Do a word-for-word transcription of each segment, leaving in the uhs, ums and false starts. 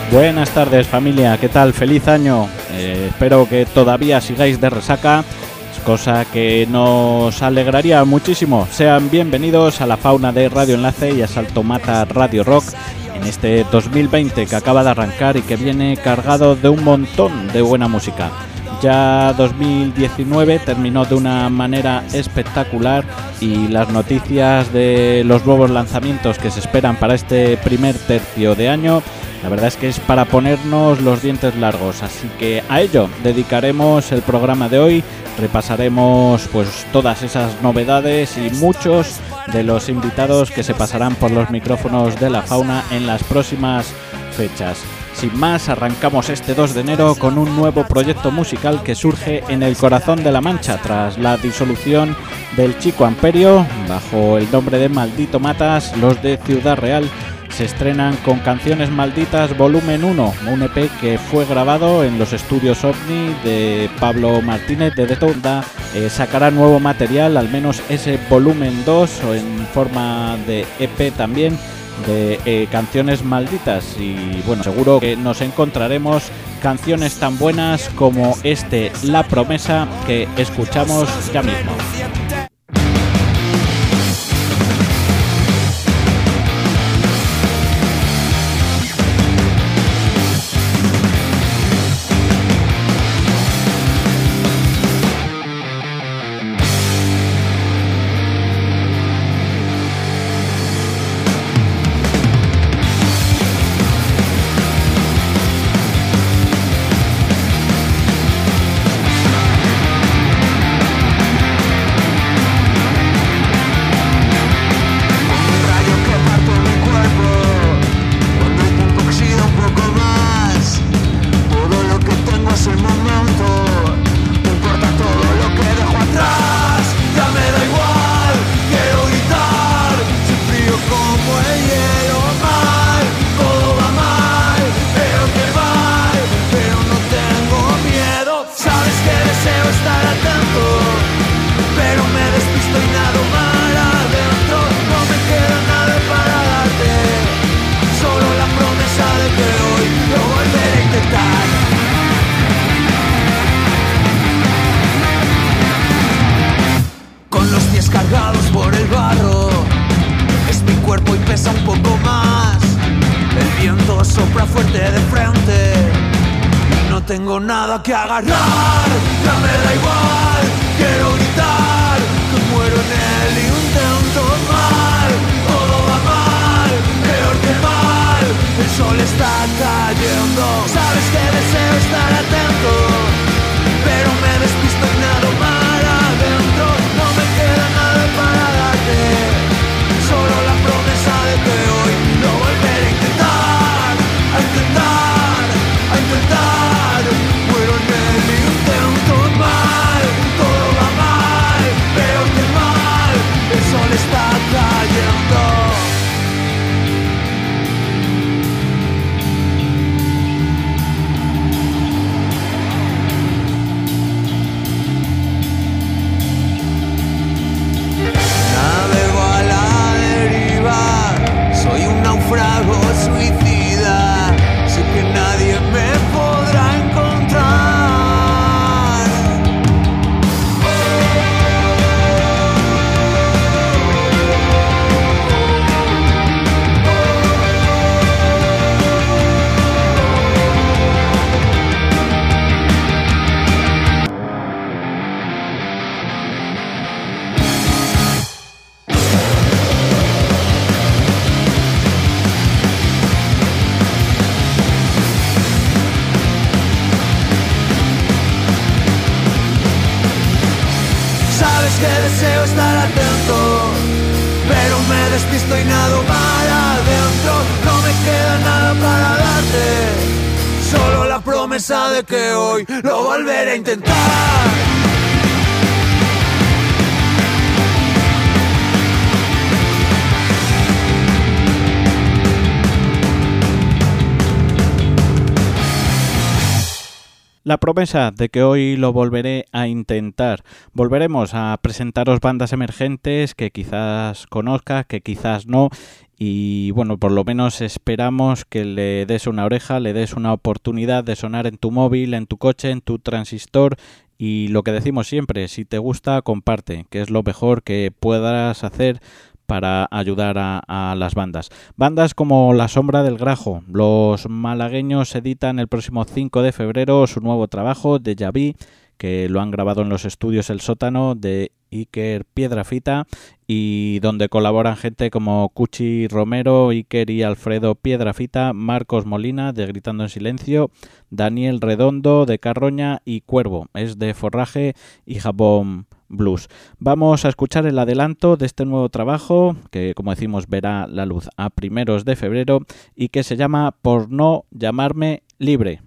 Buenas tardes, familia, ¿qué tal? Feliz año. Eh, espero que todavía sigáis de resaca, cosa que nos alegraría muchísimo. Sean bienvenidos a la fauna de Radio Enlace y a Salto Mata Radio Rock en este dos mil veinte que acaba de arrancar y que viene cargado de un montón de buena música. Ya dos mil diecinueve terminó de una manera espectacular y las noticias de los nuevos lanzamientos que se esperan para este primer tercio de año, la verdad es que es para ponernos los dientes largos, así que a ello dedicaremos el programa de hoy. Repasaremos pues todas esas novedades y muchos de los invitados que se pasarán por los micrófonos de la fauna en las próximas fechas. Sin más, arrancamos este dos de enero con un nuevo proyecto musical que surge en el corazón de La Mancha tras la disolución del Chico Amperio. Bajo el nombre de Maldito Matas, los de Ciudad Real se estrenan con Canciones Malditas Volumen uno, un E P que fue grabado en los estudios OVNI de Pablo Martínez de Detonda. Eh, sacará nuevo material, al menos ese Volumen dos, o en forma de E P también, de eh, Canciones Malditas. Y bueno, seguro que nos encontraremos canciones tan buenas como este La Promesa que escuchamos ya mismo. Que agarrar, ya me da igual, quiero gritar, que muero en el intento mal, todo va mal, peor que mal, el sol está cayendo, sabes que deseo estar atento, pero me despisto y nado mar adentro, no me queda nada para darte, solo la promesa de que hoy lo volveré a intentar, a intentar, a intentar. Está cayendo. Navego a la deriva, soy un náufrago suicida, sé que nadie me podrá encontrar. Que deseo estar atento, pero me despisto y nado mar adentro, no me queda nada para darte, solo la promesa de que hoy lo volveré a intentar. La promesa de que hoy lo volveré a intentar. Volveremos a presentaros bandas emergentes que quizás conozcas, que quizás no. Y bueno, por lo menos esperamos que le des una oreja, le des una oportunidad de sonar en tu móvil, en tu coche, en tu transistor. Y lo que decimos siempre, si te gusta, comparte, que es lo mejor que puedas hacer para ayudar a, a las bandas. Bandas como La Sombra del Grajo. Los malagueños editan el próximo cinco de febrero su nuevo trabajo, Déjà Vu, que lo han grabado en los estudios El Sótano de Iker Piedrafita y donde colaboran gente como Cuchi Romero, Iker y Alfredo Piedrafita, Marcos Molina de Gritando en Silencio, Daniel Redondo de Carroña y Cuervo, es de Forraje y Jabón Blues. Vamos a escuchar el adelanto de este nuevo trabajo que, como decimos, verá la luz a primeros de febrero y que se llama Por no llamarme libre.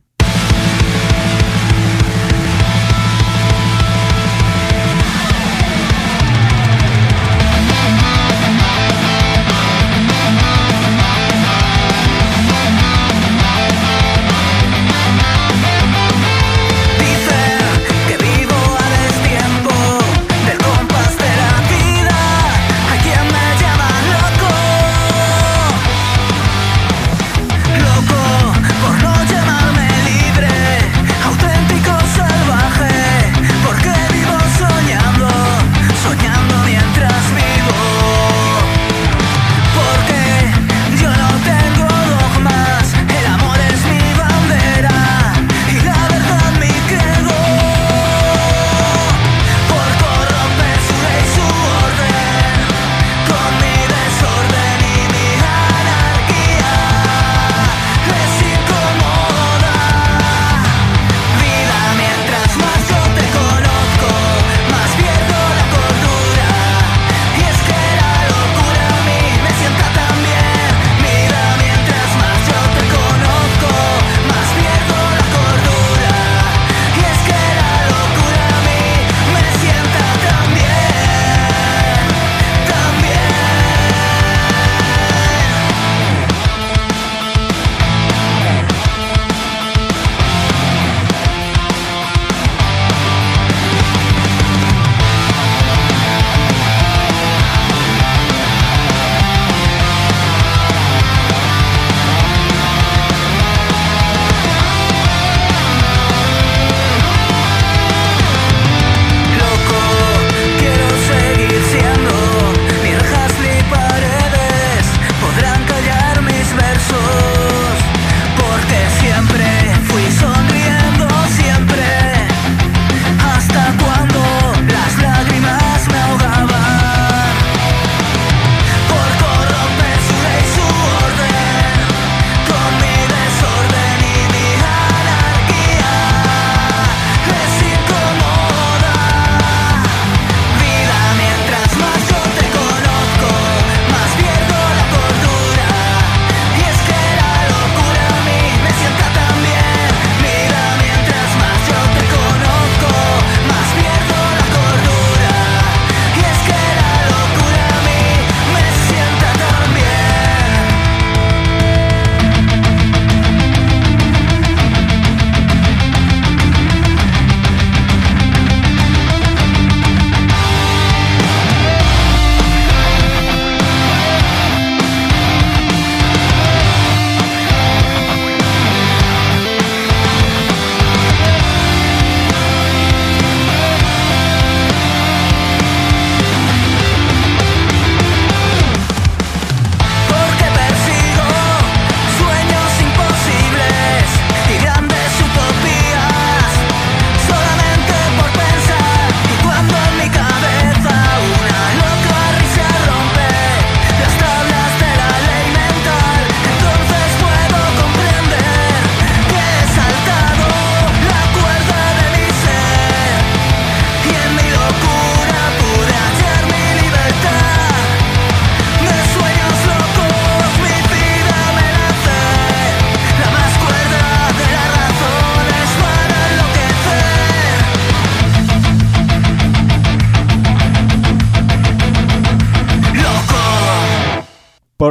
Loco por no llamarme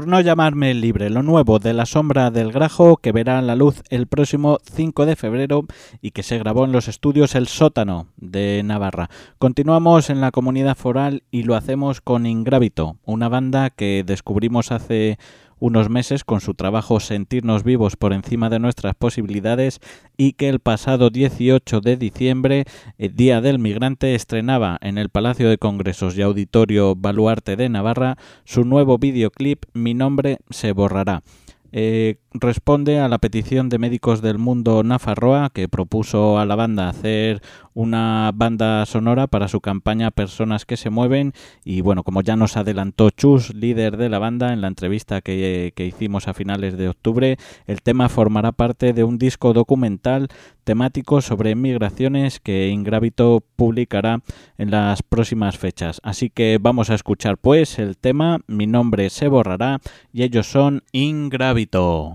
Por no llamarme libre, lo nuevo de La Sombra del Grajo, que verá la luz el próximo cinco de febrero y que se grabó en los estudios El Sótano de Navarra. Continuamos en la Comunidad Foral y lo hacemos con Ingrávito, una banda que descubrimos hace unos meses con su trabajo Sentirnos Vivos por encima de nuestras posibilidades y que el pasado dieciocho de diciembre, el Día del Migrante, estrenaba en el Palacio de Congresos y Auditorio Baluarte de Navarra su nuevo videoclip Mi nombre se borrará. Eh, responde a la petición de Médicos del Mundo Nafarroa, que propuso a la banda hacer una banda sonora para su campaña Personas que se mueven, y bueno, como ya nos adelantó Chus, líder de la banda, en la entrevista que, que hicimos a finales de octubre, el tema formará parte de un disco documental temático sobre migraciones que Ingrávito publicará en las próximas fechas. Así que vamos a escuchar pues el tema Mi nombre se borrará, y ellos son Ingrávito.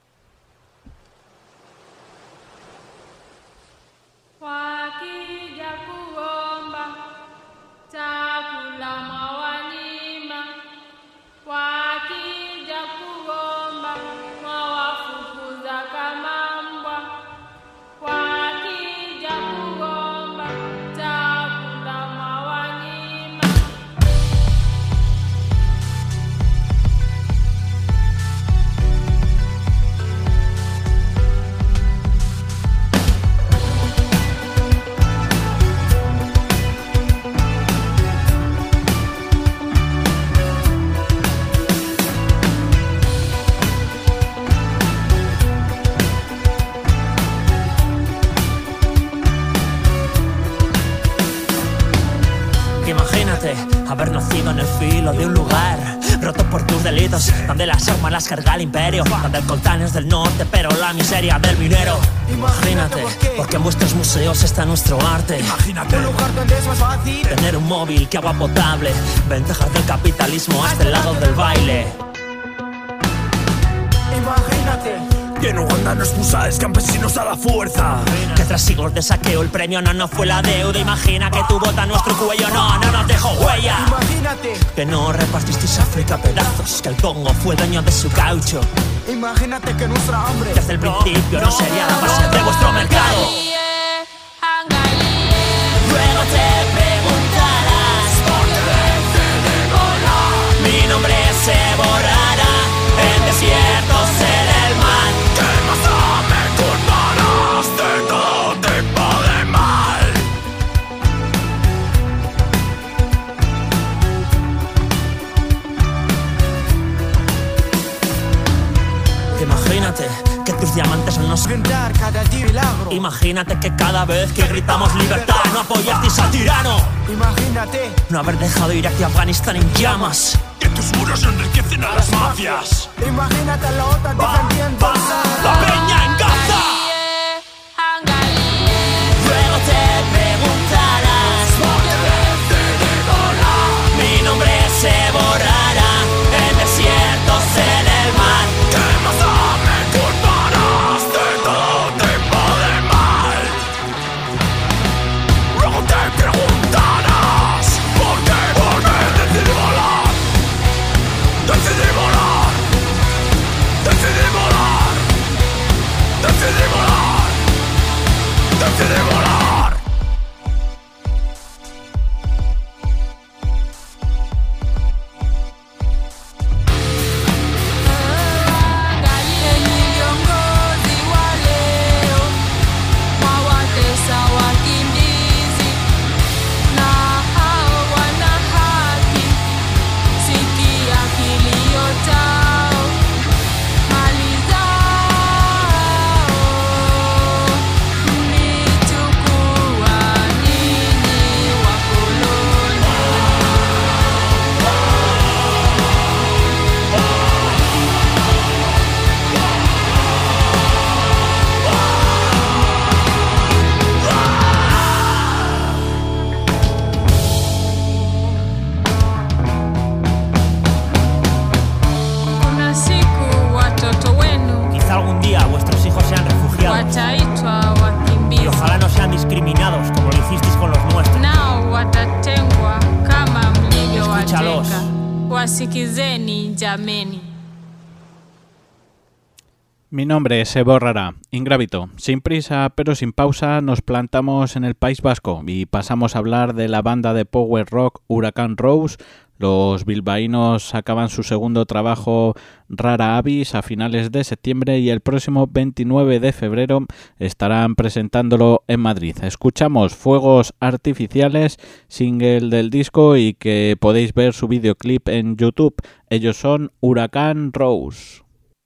Haber nacido en el filo de un lugar roto por tus delitos, donde las armas las carga el imperio, donde el coltán es del norte pero la miseria del minero. Imagínate, porque en vuestros museos está nuestro arte. Imagínate un lugar donde eso es fácil, tener un móvil que agua potable, ventajas del capitalismo hasta el lado del baile. Imagínate que en Uganda no expulsáis campesinos a la fuerza, que tras siglos de saqueo el premio no, no fue la deuda. Imagina que tu bota nuestro cuello no, no nos dejó huella. Imagínate que no repartisteis África a pedazos, que el Congo fue dueño de su caucho. Imagínate que nuestra hambre desde el principio no, no sería la base de vuestro mercado. Luego te preguntarás por qué te digo la. Mi nombre se borrará en desiertos en el mar. Imagínate que tus diamantes no nos gritar cada milagro. Imagínate que cada vez que gritamos libertad no apoyasteis al tirano. Imagínate no haber dejado Irak y Afganistán en llamas, que tus muros enriquecen a las mafias. Imagínate a la OTAN defendiendo la peña en Gaza. Luego te preguntarás por qué te digo la. Mi nombre se borrará en desiertos en el mar. Wasikizeni jameni. Mi nombre se borrará. Ingrávito. Sin prisa pero sin pausa nos plantamos en el País Vasco y pasamos a hablar de la banda de power rock Huracán Rose. Los bilbaínos acaban su segundo trabajo Rara Avis a finales de septiembre y el próximo veintinueve de febrero estarán presentándolo en Madrid. Escuchamos Fuegos Artificiales, single del disco y que podéis ver su videoclip en YouTube. Ellos son Huracán Rose.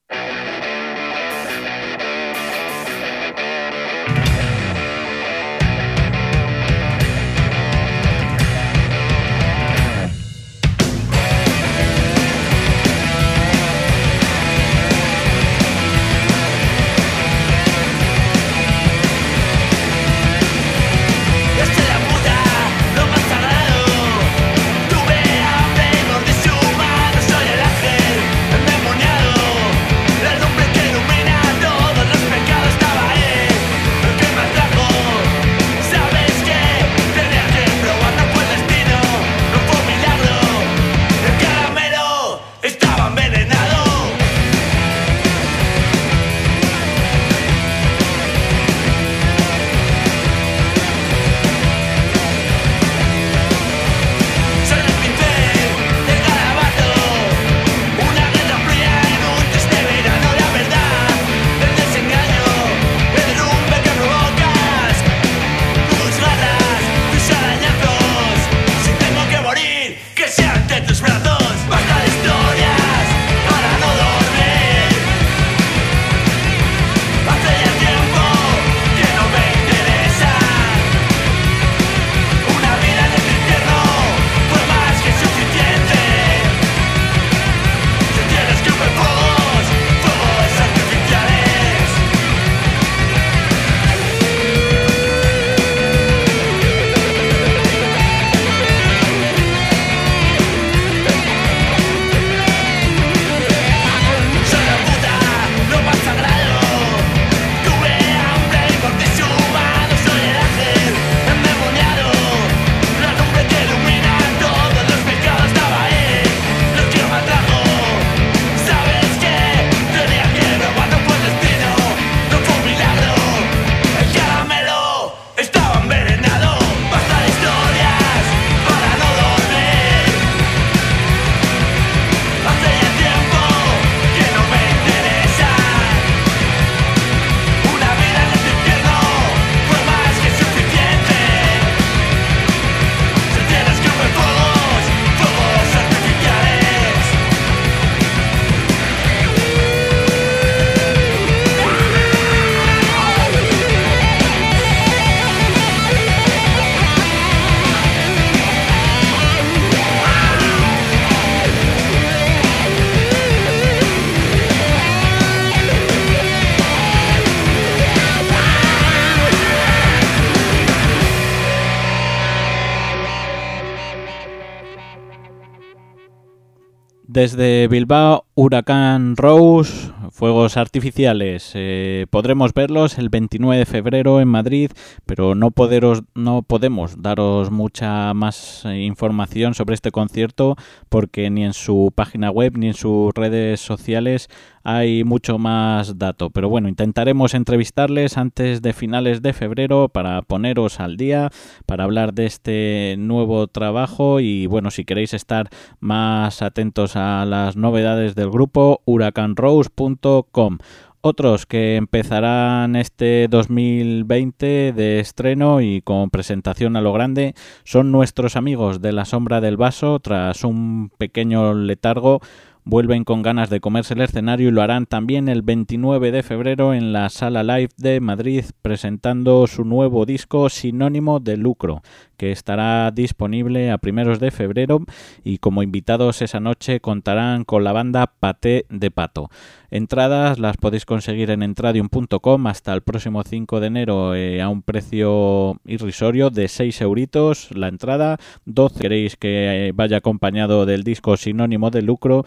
Desde Bilbao, Huracán Rose, Fuegos Artificiales. Eh, podremos verlos el veintinueve de febrero en Madrid, pero no, poderos, no podemos daros mucha más información sobre este concierto porque ni en su página web ni en sus redes sociales hay mucho más dato. Pero bueno, intentaremos entrevistarles antes de finales de febrero para poneros al día, para hablar de este nuevo trabajo y bueno, si queréis estar más atentos a las novedades del grupo, huracan rose punto com. Otros que empezarán este dos mil veinte de estreno y con presentación a lo grande son nuestros amigos de La Sombra del Vaso. Tras un pequeño letargo, vuelven con ganas de comerse el escenario y lo harán también el veintinueve de febrero en la Sala Live de Madrid, presentando su nuevo disco Sinónimo de Lucro, que estará disponible a primeros de febrero, y como invitados esa noche contarán con la banda Paté de Pato. Entradas las podéis conseguir en entradium punto com hasta el próximo cinco de enero eh, a un precio irrisorio de seis euritos la entrada, doce queréis que eh, vaya acompañado del disco Sinónimo de Lucro.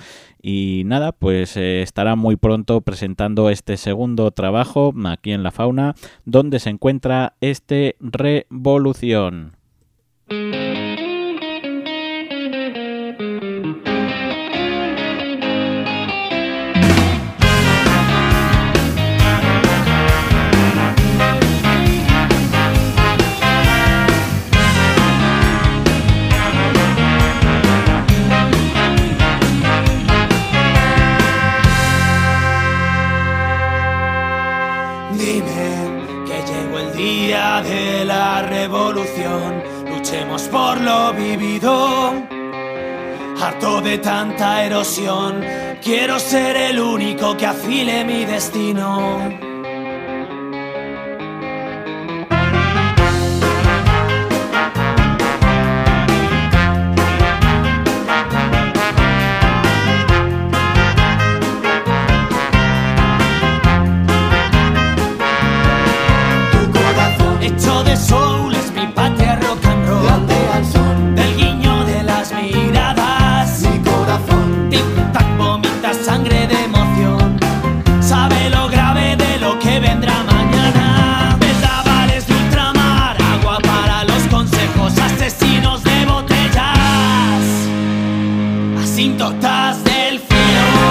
Y nada, pues eh, estará muy pronto presentando este segundo trabajo aquí en La Fauna, donde se encuentra este Revolución. Brindemos por lo vivido. Harto de tanta erosión, quiero ser el único que afile mi destino. Hecho de soul es mi patria rock and roll. Grande al son del guiño de las miradas. Mi corazón tic-tac vomita sangre de emoción. Sabe lo grave de lo que vendrá mañana. Vendavales de ultramar, agua para los consejos. Asesinos de botellas, asíntotas del filo.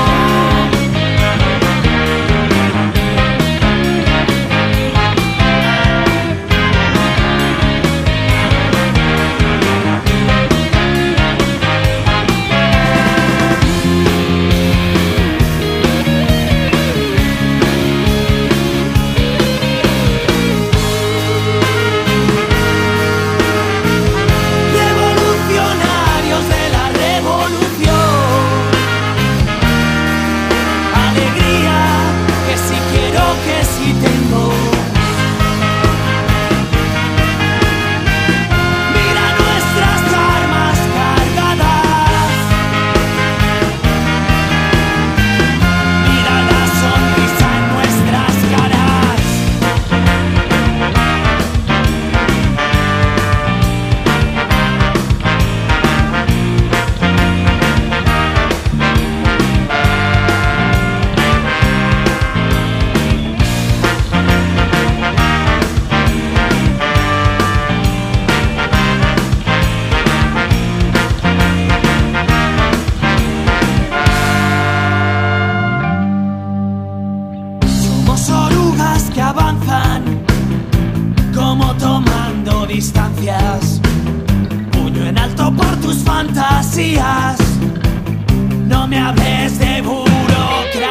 Distancias, puño en alto por tus fantasías. No me hables de burocracia.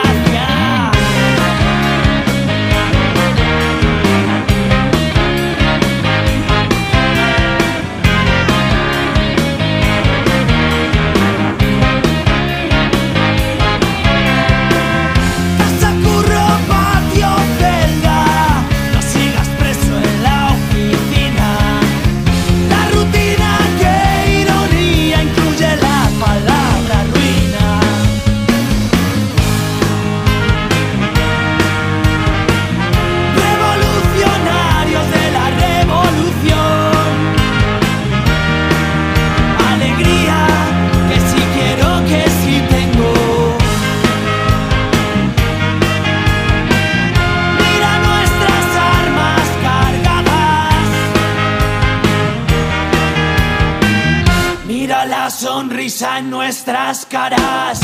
Casa, curro, patio, celda. No sigas preso en la oficina. La rutina, qué ironía, incluye la palabra ruina. Revolucionarios de la revolución. Alegría, que si quiero, que si tengo. Mira nuestras armas cargadas. Mira la sonrisa en nuestras caras.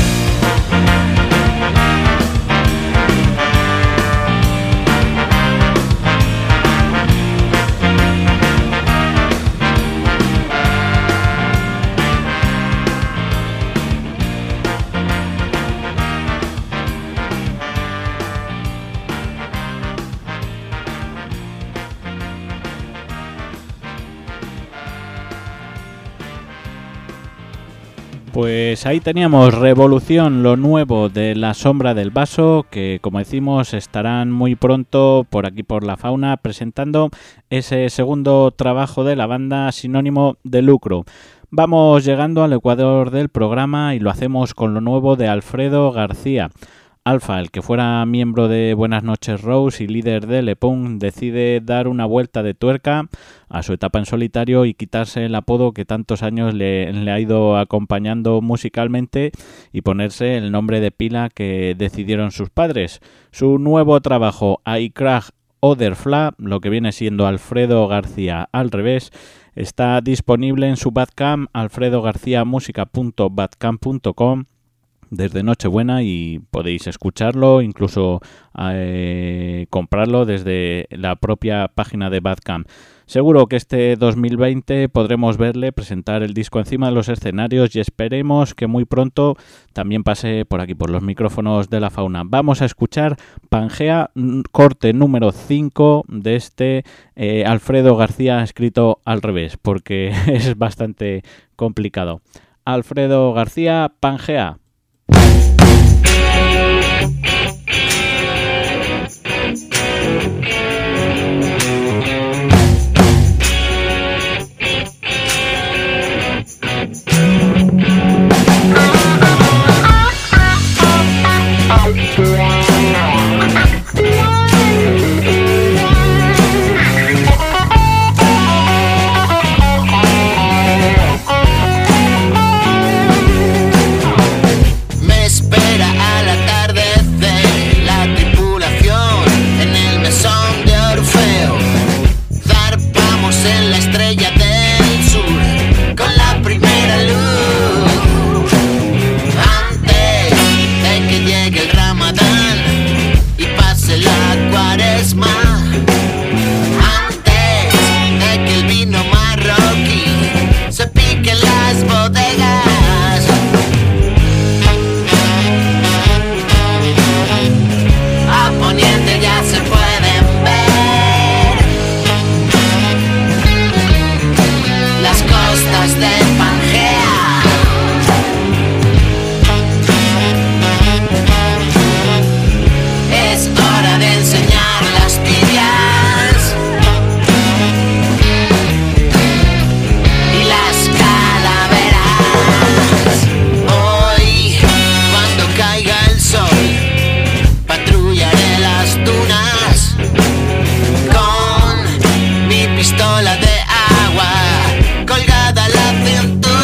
Pues ahí teníamos Revolución, lo nuevo de La Sombra del Vaso, que como decimos estarán muy pronto por aquí por La Fauna presentando ese segundo trabajo de la banda, Sinónimo de Lucro. Vamos llegando al ecuador del programa y lo hacemos con lo nuevo de Alfredo García. Alfa, el que fuera miembro de Buenas Noches Rose y líder de Le Punk, decide dar una vuelta de tuerca a su etapa en solitario y quitarse el apodo que tantos años le, le ha ido acompañando musicalmente y ponerse el nombre de pila que decidieron sus padres. Su nuevo trabajo, I Crag Other Fla, lo que viene siendo Alfredo García al revés, está disponible en su Bandcamp, alfredo garcía música punto bandcamp punto com, desde Nochebuena y podéis escucharlo, incluso eh, comprarlo desde la propia página de Bandcamp. Seguro que este dos mil veinte podremos verle presentar el disco encima de los escenarios y esperemos que muy pronto también pase por aquí, por los micrófonos de La Fauna. Vamos a escuchar Pangea, corte número cinco de este eh, Alfredo García, escrito al revés, porque es bastante complicado. Alfredo García, Pangea. Me espera al atardecer la tripulación en el mesón de Orfeo. Zarpamos en la estrella del sur con la primera luz. Antes de que llegue el Ramadán y pase la cuaresma. Antes de que el vino marroquí se pique en las bodegas. A poniente ya se pueden ver las costas de Pangea. Es hora de enseñar las tibias y las calaveras. Hoy, cuando caiga el sol, patrullaré las dunas con mi pistola de agua colgada a la cintura.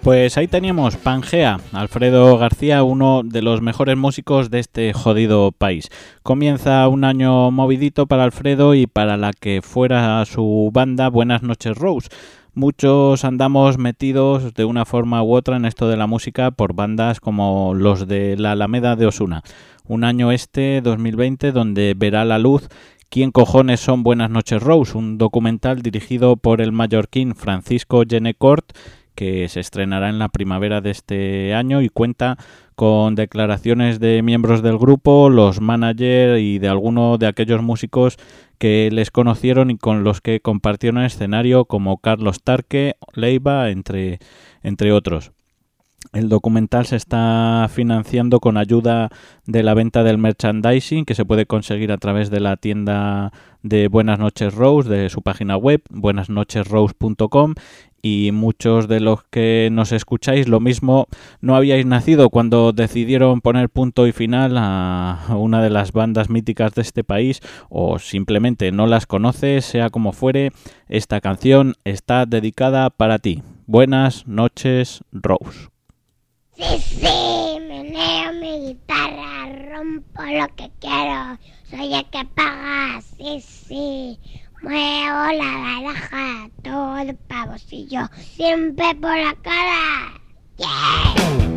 Pues ahí teníamos Pangea, Alfredo García, uno de los mejores músicos de este jodido país. Comienza un año movidito para Alfredo y para la que fuera su banda Buenas Noches Rose. Muchos andamos metidos de una forma u otra en esto de la música por bandas como los de la Alameda de Osuna. Un año este, dos mil veinte, donde verá la luz ¿Quién cojones son Buenas Noches Rose?, un documental dirigido por el mallorquín Francisco Genecort, que se estrenará en la primavera de este año y cuenta con declaraciones de miembros del grupo, los managers y de algunos de aquellos músicos que les conocieron y con los que compartieron escenario, como Carlos Tarque, Leiva, entre, entre otros. El documental se está financiando con ayuda de la venta del merchandising, que se puede conseguir a través de la tienda de Buenas Noches Rose, de su página web, buenas noches rose punto com, y muchos de los que nos escucháis lo mismo no habíais nacido cuando decidieron poner punto y final a una de las bandas míticas de este país, o simplemente no las conoces. Sea como fuere, esta canción está dedicada para ti. Buenas Noches Rose. Sí, sí, meneo mi guitarra, rompo lo que quiero, soy el que paga, sí, sí, muevo la baraja, todo pa' bolsillo, siempre por la cara, yeah.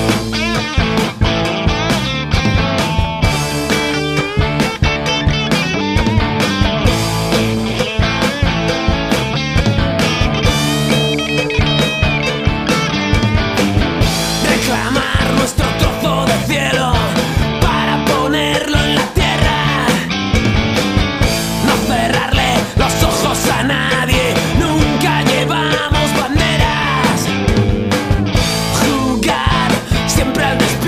Reclamar nuestro trozo de cielo para ponerlo en la tierra. No cerrarle los ojos a nadie, nunca llevamos banderas. Jugar siempre al despegar.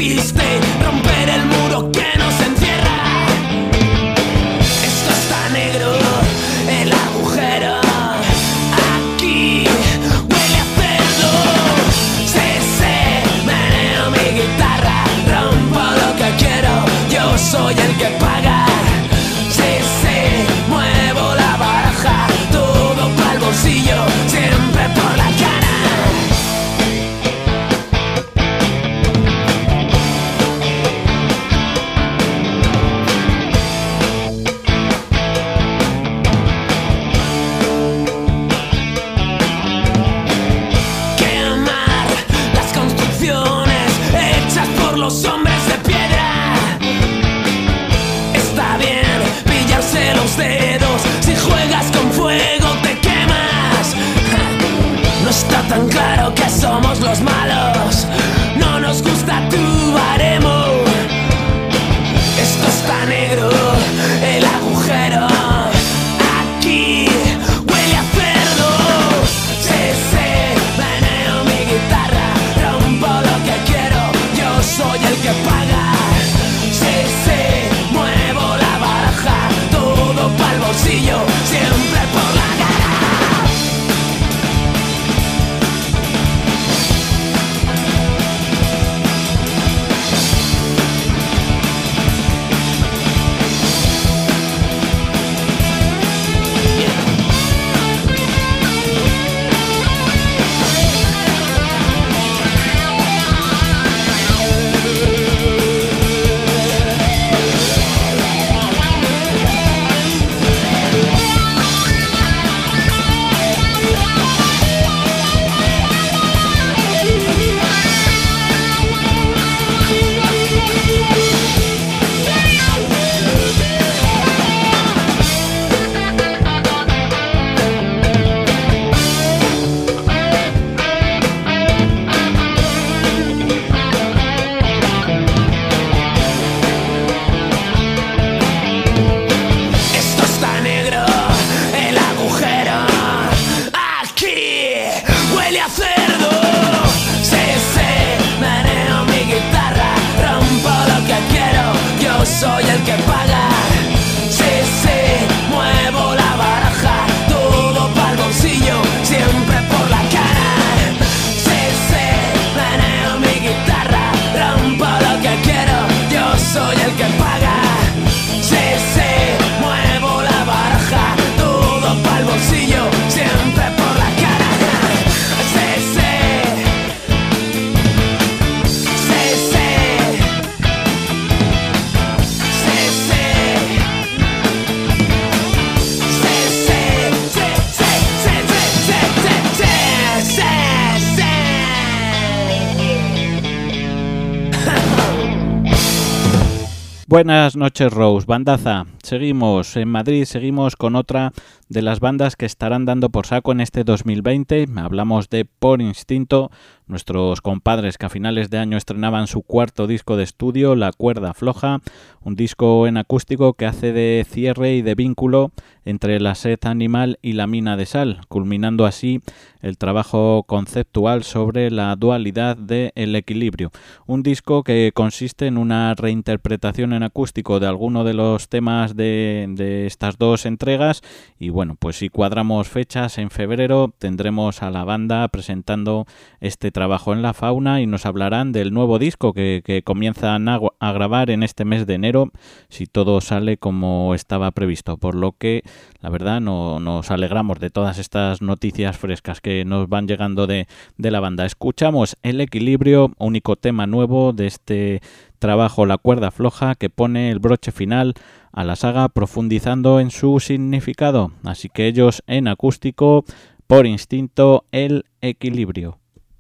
Buenas noches, Rose, bandaza. Seguimos en Madrid, seguimos con otra de las bandas que estarán dando por saco en este dos mil veinte. Hablamos de Por Instinto, nuestros compadres que a finales de año estrenaban su cuarto disco de estudio, La Cuerda Floja, un disco en acústico que hace de cierre y de vínculo entre la sed animal y la mina de sal, culminando así el trabajo conceptual sobre la dualidad del equilibrio. Un disco que consiste en una reinterpretación en acústico de alguno de los temas de, de estas dos entregas y bueno, pues si cuadramos fechas, en febrero tendremos a la banda presentando este trabajo en La Fauna y nos hablarán del nuevo disco que, que comienzan a, a grabar en este mes de enero, si todo sale como estaba previsto, por lo que la verdad no, nos alegramos de todas estas noticias frescas que nos van llegando de, de la banda. Escuchamos El Equilibrio, único tema nuevo de este trabajo La Cuerda Floja, que pone el broche final a la saga profundizando en su significado. Así que ellos en acústico, Por Instinto, El Equilibrio.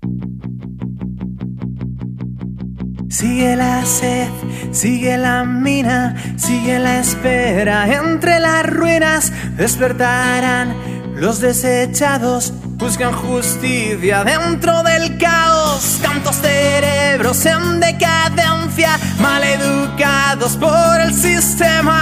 Sigue la sed, sigue la mina, sigue la espera entre las ruinas. Despertarán los desechados, buscan justicia dentro del caos. Tantos cerebros en decadencia, maleducados por el sistema.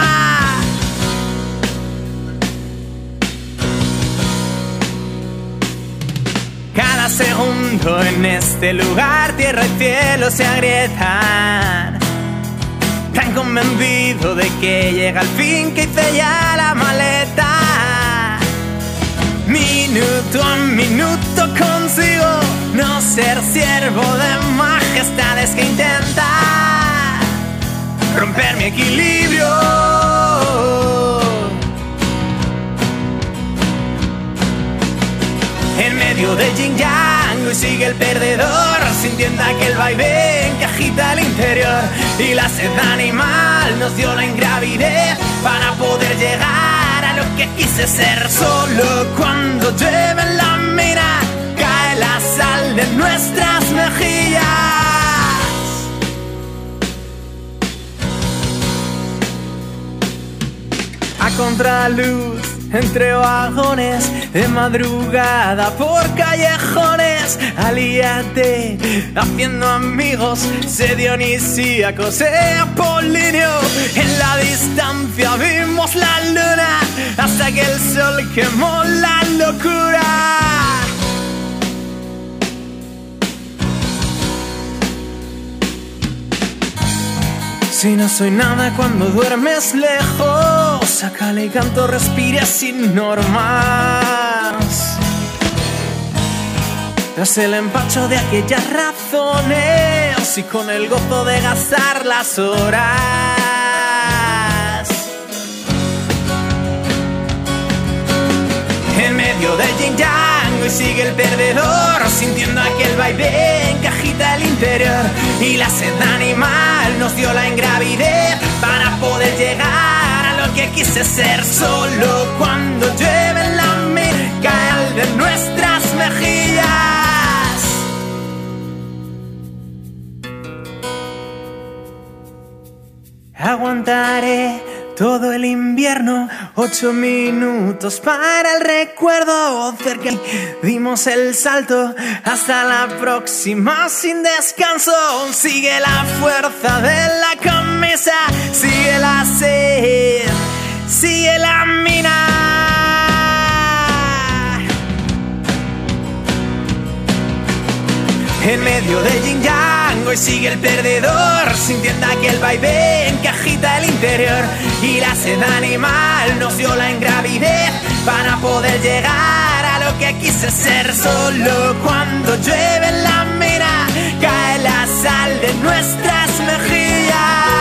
Cada segundo en este lugar, tierra y cielo se agrietan. Tan convencido de que llega el fin que hice ya la maleta. Minuto a minuto consigo no ser siervo de majestades que intenta romper mi equilibrio. En medio del yin yang hoy sigue el perdedor, sintiendo aquel vaivén que agita el interior. Y la sed animal nos dio la ingravidez para poder llegar a lo que quise ser. Solo cuando llueve en la mina cae la sal de nuestras mejillas. A contraluz entre vagones, de madrugada por callejones, alíate haciendo amigos, sé dionisíaco, sé apolíneo. En la distancia vimos la luna hasta que el sol quemó la locura. Si no soy nada cuando duermes lejos, sácale canto, respira sin normas. Tras el empacho de aquellas razones y con el gozo de gastar las horas. En medio del yin yang hoy sigue el perdedor, sintiendo aquel vaivén que agita el interior. Y la sed animal nos dio la ingravidez para poder llegar a lo que quise ser. Solo cuando llueve en la mina cae de nuestras mejillas. Aguantaré todo el invierno, ocho minutos para el recuerdo. Cerca dimos el salto, hasta la próxima sin descanso. Sigue la fuerza de la camisa, sigue la sed, sigue la mina. En medio del yin yang hoy sigue el perdedor, sintiendo aquel vaivén que agita el interior. Y la sed animal nos dio la ingravidez para poder llegar a lo que quise ser. Solo cuando llueve en la mina cae la sal de nuestras mejillas.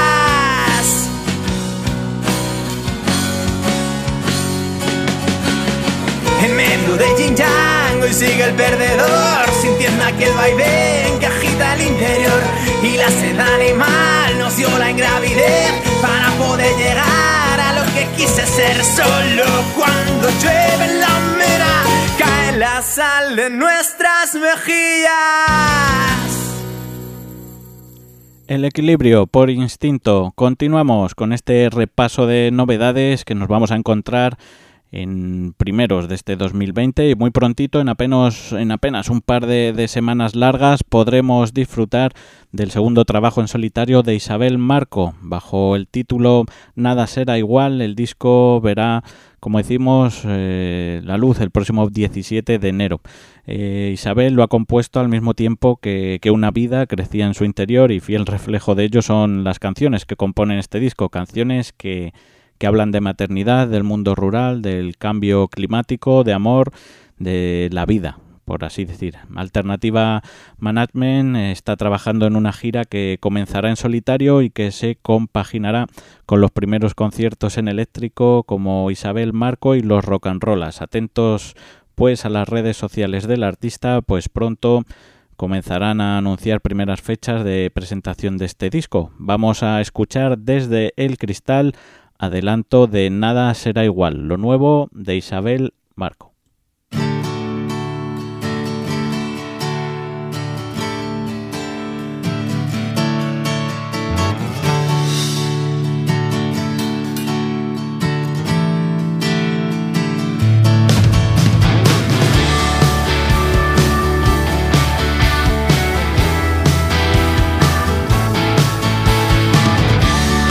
En medio del yin yang hoy sigue el perdedor, sintiendo aquel vaivén que agita el interior. Y la sed animal nos dio la ingravidez para poder llegar a lo que quise ser. Solo cuando llueve en la mina cae la sal de nuestras mejillas. El equilibrio por instinto. Continuamos con este repaso de novedades que nos vamos a encontrar en primeros de este dos mil veinte y muy prontito, en apenas, en apenas un par de, de semanas largas, podremos disfrutar del segundo trabajo en solitario de Isabel Marco. Bajo el título Nada será igual, el disco verá, como decimos, eh, la luz el próximo diecisiete de enero. Eh, Isabel lo ha compuesto al mismo tiempo que, que una vida crecía en su interior, y fiel reflejo de ello son las canciones que componen este disco, canciones que que hablan de maternidad, del mundo rural, del cambio climático, de amor, de la vida, por así decir. Alternativa Management está trabajando en una gira que comenzará en solitario y que se compaginará con los primeros conciertos en eléctrico como Isabel Marco y los Rock and Rollas. Atentos pues a las redes sociales del artista, pues pronto comenzarán a anunciar primeras fechas de presentación de este disco. Vamos a escuchar desde El Cristal adelanto de Nada será igual, lo nuevo de Isabel Marco.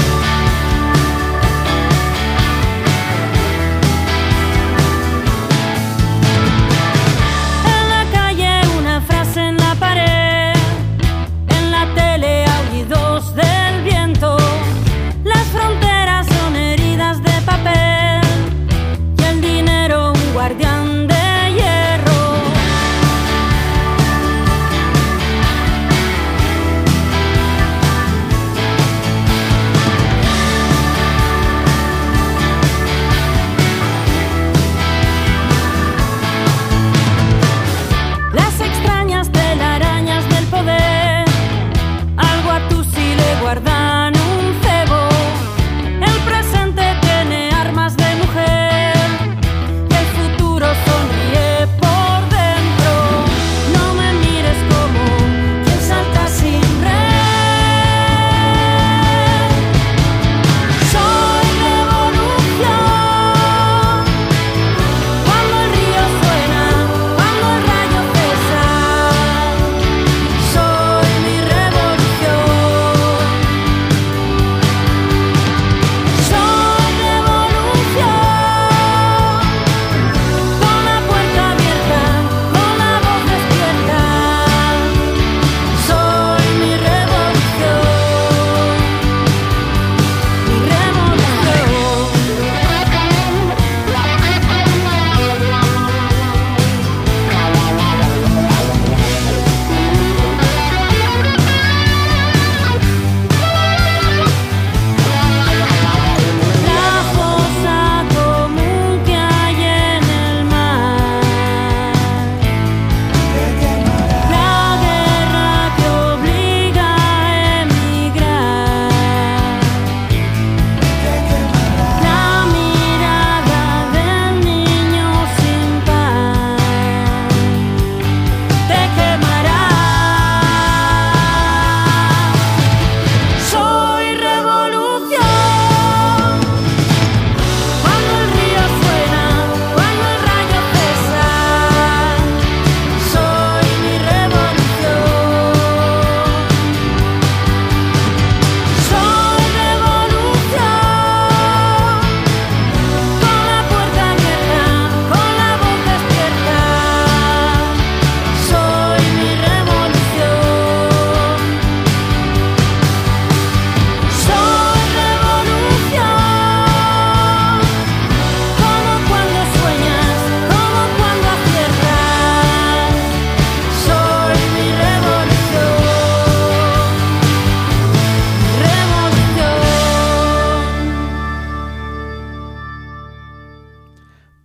Nada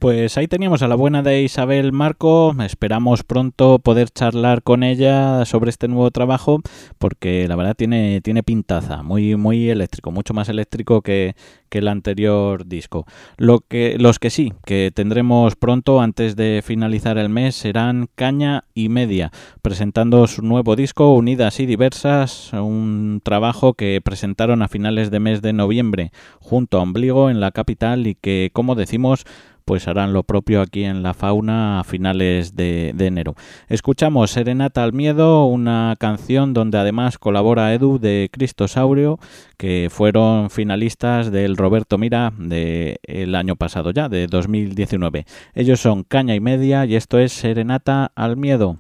Pues ahí teníamos a la buena de Isabel Marco. Esperamos pronto poder charlar con ella sobre este nuevo trabajo, porque la verdad tiene, tiene pintaza, muy, muy eléctrico, mucho más eléctrico que, que el anterior disco. Lo que, los que sí, que tendremos pronto, antes de finalizar el mes, serán Caña y Media, presentando su nuevo disco, Unidas y Diversas, un trabajo que presentaron a finales de mes de noviembre junto a Ombligo en la capital y que, como decimos, pues harán lo propio aquí en La Fauna a finales de, de enero. Escuchamos Serenata al Miedo, una canción donde además colabora Edu de Cristosaurio, que fueron finalistas del Roberto Mira del año pasado ya, de dos mil diecinueve. Ellos son Caña y Media y esto es Serenata al Miedo.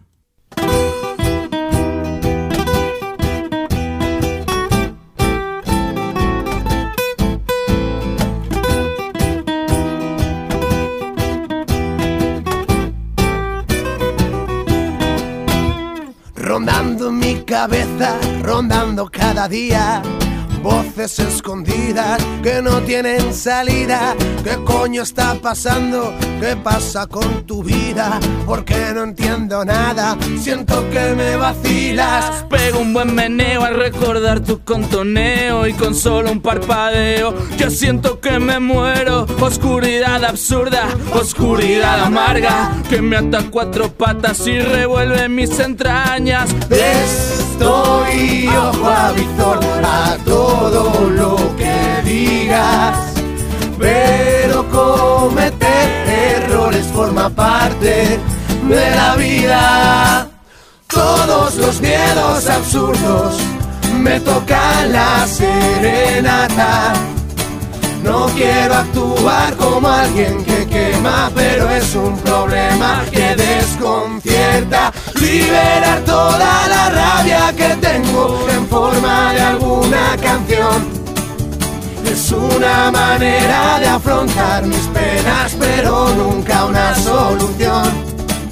Rondando mi cabeza, rondando cada día, voces escondidas que no tienen salida. ¿Qué coño está pasando? ¿Qué pasa con tu vida? Porque no entiendo nada, siento que me vacilas. Pego un buen meneo al recordar tu contoneo y con solo un parpadeo yo siento que me muero. Oscuridad absurda, oscuridad amarga, que me ata a cuatro patas y revuelve mis entrañas. Estoy ojo a visor a todo lo que digas, pero cometer errores forma parte de la vida. Todos los miedos absurdos me tocan la serenata. No quiero actuar como alguien que quema, pero es un problema que desconcierta. Liberar toda la rabia que tengo en forma de alguna canción es una manera de afrontar mis penas, pero nunca una solución.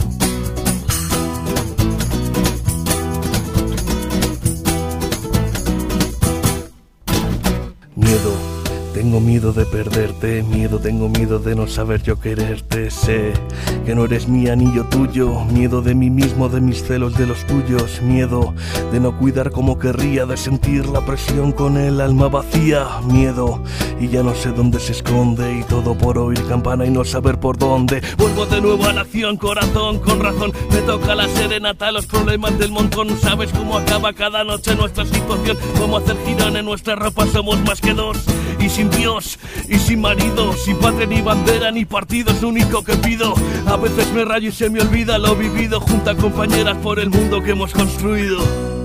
Miedo. Tengo miedo de perderte, miedo, tengo miedo de no saber yo quererte. Sé que no eres mía ni yo tuyo, miedo de mí mismo, de mis celos, de los tuyos. Miedo de no cuidar como querría, de sentir la presión con el alma vacía. Miedo, y ya no sé dónde se esconde, y todo por oír campana y no saber por dónde. Vuelvo de nuevo a la acción, corazón, con razón, me toca la serenata, los problemas del montón. Sabes cómo acaba cada noche nuestra situación, cómo hacer girón en nuestra ropa, somos más que dos. Y sin Dios, y sin marido, sin patria ni bandera ni partido, es lo único que pido. A veces me rayo y se me olvida lo vivido, junto a compañeras por el mundo que hemos construido.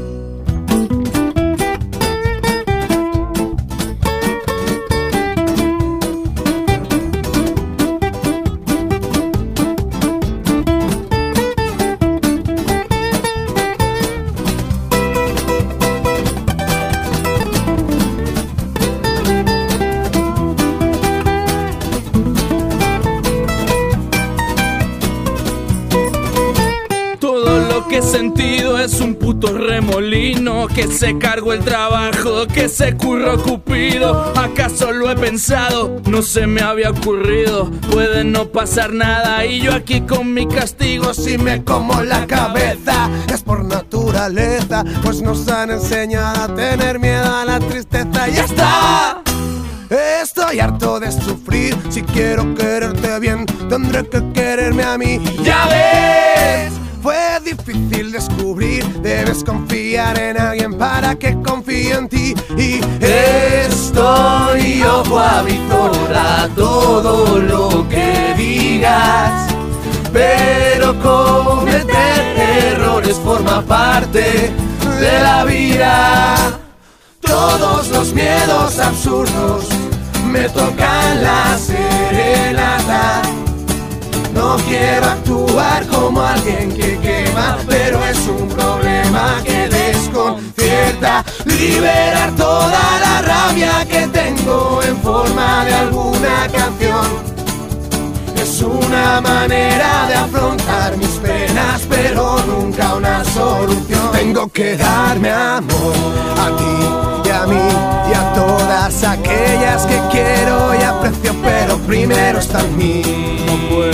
Sentido es un puto remolino que se cargó el trabajo, que se curró Cupido. ¿Acaso lo he pensado? No se me había ocurrido. Puede no pasar nada y yo aquí con mi castigo. Si me como la cabeza es por naturaleza, pues nos han enseñado a tener miedo a la tristeza. ¡Ya está! Estoy harto de sufrir. Si quiero quererte bien, tendré que quererme a mí. ¡Ya ves! Fue difícil descubrir, debes confiar en alguien para que confíe en ti. Y estoy ojo a visor a todo lo que digas, pero cometer errores forma parte de la vida. Todos los miedos absurdos me tocan la serenata. No quiero actuar como alguien que quema, pero es un problema que desconcierta. Liberar toda la rabia que tengo en forma de alguna canción es una manera de afrontar mis penas, pero nunca una solución. Tengo que darme amor a ti y a mí y a todas aquellas que quiero y aprecio, pero primero está en mí. No puedo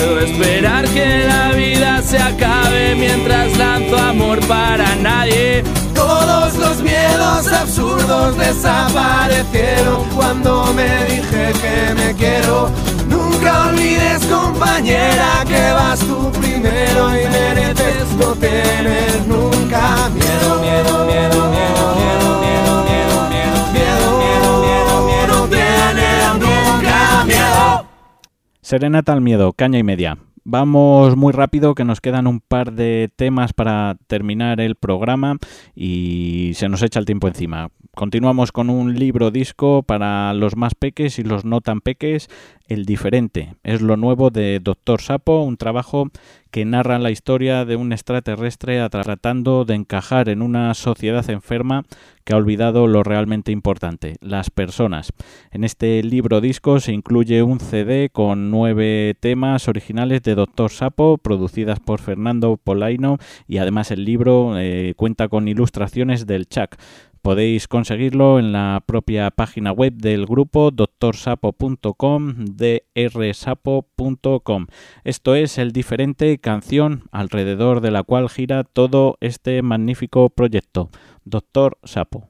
amor para nadie. Todos los miedos absurdos desaparecieron cuando me dije que me quiero. Nunca olvides, compañera, que vas tú primero y mereces no tener nunca miedo. Miedo, miedo, miedo, miedo, miedo, miedo, miedo, miedo, miedo, miedo, miedo, no tener nunca miedo. Serenata al miedo, caña y media. Vamos muy rápido, que nos quedan un par de temas para terminar el programa y se nos echa el tiempo encima. Continuamos con un libro disco para los más peques y los no tan peques, El Diferente. Es lo nuevo de Doctor Sapo, un trabajo que narra la historia de un extraterrestre tratando de encajar en una sociedad enferma que ha olvidado lo realmente importante, las personas. En este libro disco se incluye un C D con nueve temas originales de Doctor Sapo, producidas por Fernando Polaino, y además el libro eh, cuenta con ilustraciones del Chuck. Podéis conseguirlo en la propia página web del grupo doctor sapo punto com, d r sapo punto com. Esto es El Diferente, canción alrededor de la cual gira todo este magnífico proyecto. Doctor Sapo.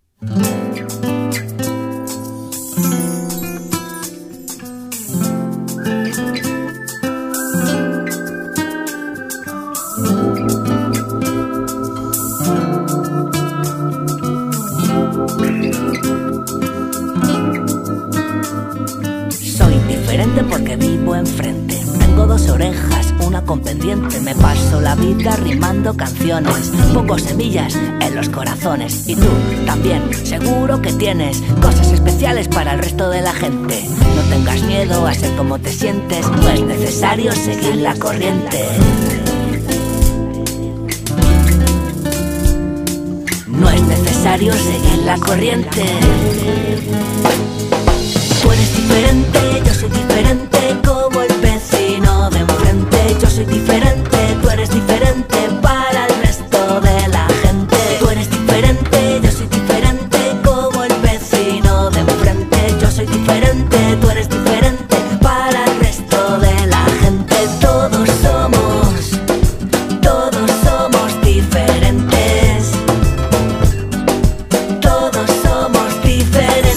Soy diferente porque vivo enfrente. Tengo dos orejas, una con pendiente. Me paso la vida rimando canciones. Pongo semillas en los corazones. Y tú también, seguro que tienes cosas especiales para el resto de la gente. No tengas miedo a ser como te sientes. No es necesario seguir la corriente. No es necesario seguir la corriente. Tú eres diferente, yo soy diferente, como el vecino de enfrente. Yo soy diferente, tú eres diferente para el resto de la gente. Tú eres diferente, yo soy diferente, como el vecino de enfrente. Yo soy diferente, tú eres diferente para el resto de la gente. Todos somos, todos somos diferentes. Todos somos diferentes.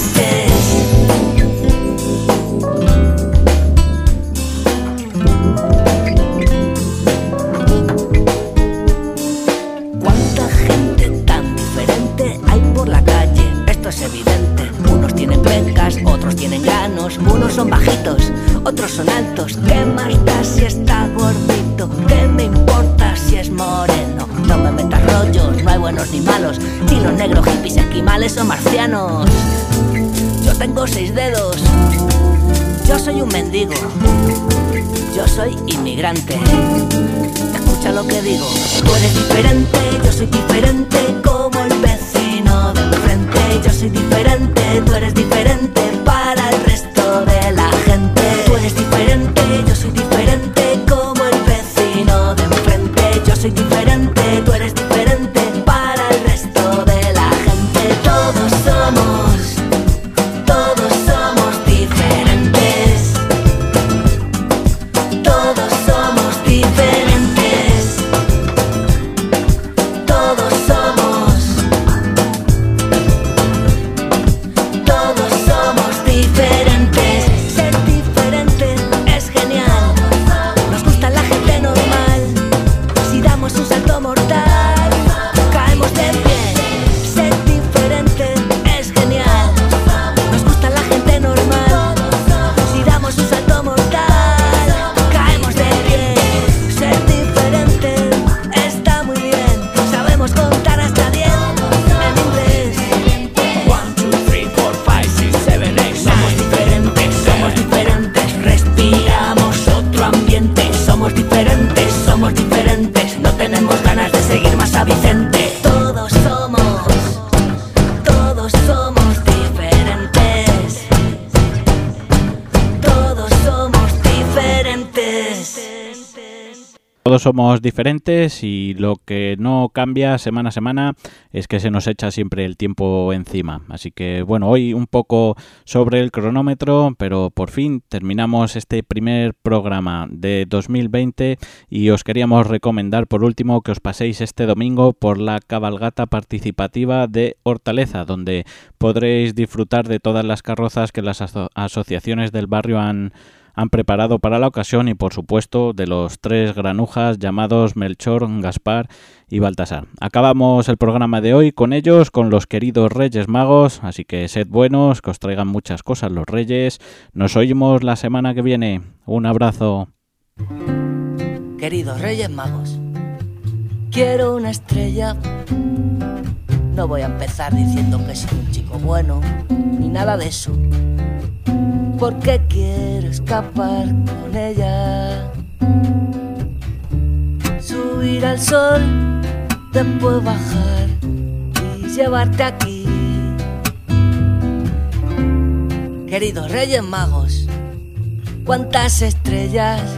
Cuánta gente tan diferente hay por la calle, esto es evidente. Unos tienen pecas, otros tienen granos. Unos son bajitos, otros son altos. ¿Qué más da si está gordito? ¿Qué me importa si es moreno? No me metas rollos, no hay buenos ni malos. Chinos, negros, hippies, esquimales o marcianos. Yo tengo seis dedos. Yo soy un mendigo. Yo soy inmigrante. Escucha lo que digo. Tú eres diferente, yo soy diferente, como el vecino de enfrente. Yo soy diferente, tú eres diferente para el resto de la gente. Tú eres diferente, yo soy diferente, como el vecino de enfrente. Yo soy diferente, tú eres diferente para el resto de la gente. Todos somos, todos somos diferentes. Todos somos diferentes. Todos somos, todos somos diferentes. Ser diferente es genial. Nos gusta la gente normal. Si damos un salto mortal, caemos de pie. Ser diferente es genial. Nos gusta la gente normal. Si damos un salto mortal, caemos de pie. Ser diferente está muy bien. Sabemos contar hasta diez en inglés. One, two, three, four, five, six, seven, eight. Somos diferentes, somos diferentes. Respiramos otro ambiente. Somos diferentes, somos diferentes. No tenemos ganas de seguir más a Vicente. Todos somos, todos somos diferentes. Todos somos diferentes. Todos somos diferentes y lo que no cambia semana a semana es que se nos echa siempre el tiempo encima. Así que bueno, hoy un poco sobre el cronómetro, pero por fin terminamos este primer programa de dos mil veinte y os queríamos recomendar por último que os paséis este domingo por la cabalgata participativa de Hortaleza, donde podréis disfrutar de todas las carrozas que las aso- asociaciones del barrio han han preparado para la ocasión y por supuesto de los tres granujas llamados Melchor, Gaspar y Baltasar. Acabamos el programa de hoy con ellos, con los queridos Reyes Magos, así que sed buenos, que os traigan muchas cosas los Reyes. Nos oímos la semana que viene. Un abrazo. Queridos Reyes Magos, quiero una estrella. No voy a empezar diciendo que soy un chico bueno, ni nada de eso, porque quiero escapar con ella. Subir al sol, después bajar y llevarte aquí. Queridos Reyes Magos, ¿cuántas estrellas?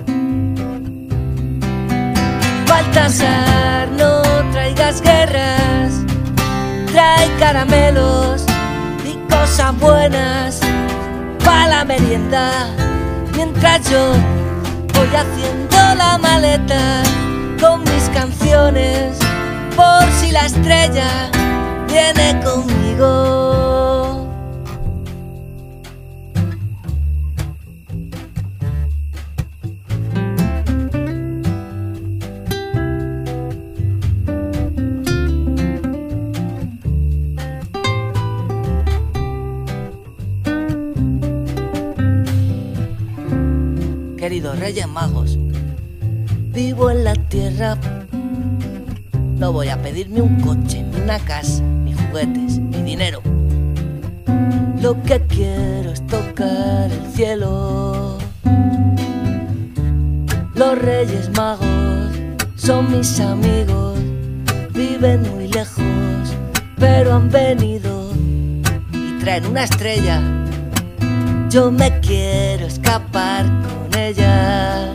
Baltasar, no traigas guerras, trae caramelos y cosas buenas pa' la merienda, mientras yo voy haciendo la maleta con mis canciones, por si la estrella viene conmigo. Queridos Reyes Magos, vivo en la tierra. No voy a pedirme un coche, ni una casa, ni juguetes, ni dinero. Lo que quiero es tocar el cielo. Los Reyes Magos son mis amigos, viven muy lejos, pero han venido y traen una estrella. Yo me quiero escapar con ella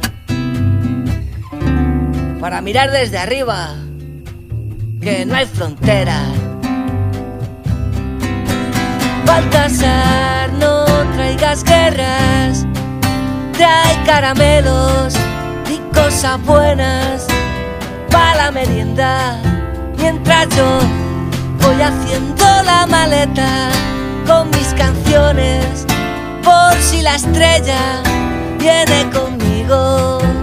para mirar desde arriba, que no hay frontera. Baltasar, no traigas guerras, trae caramelos y cosas buenas pa' la merienda, mientras yo voy haciendo la maleta con mis canciones, por si la estrella viene conmigo.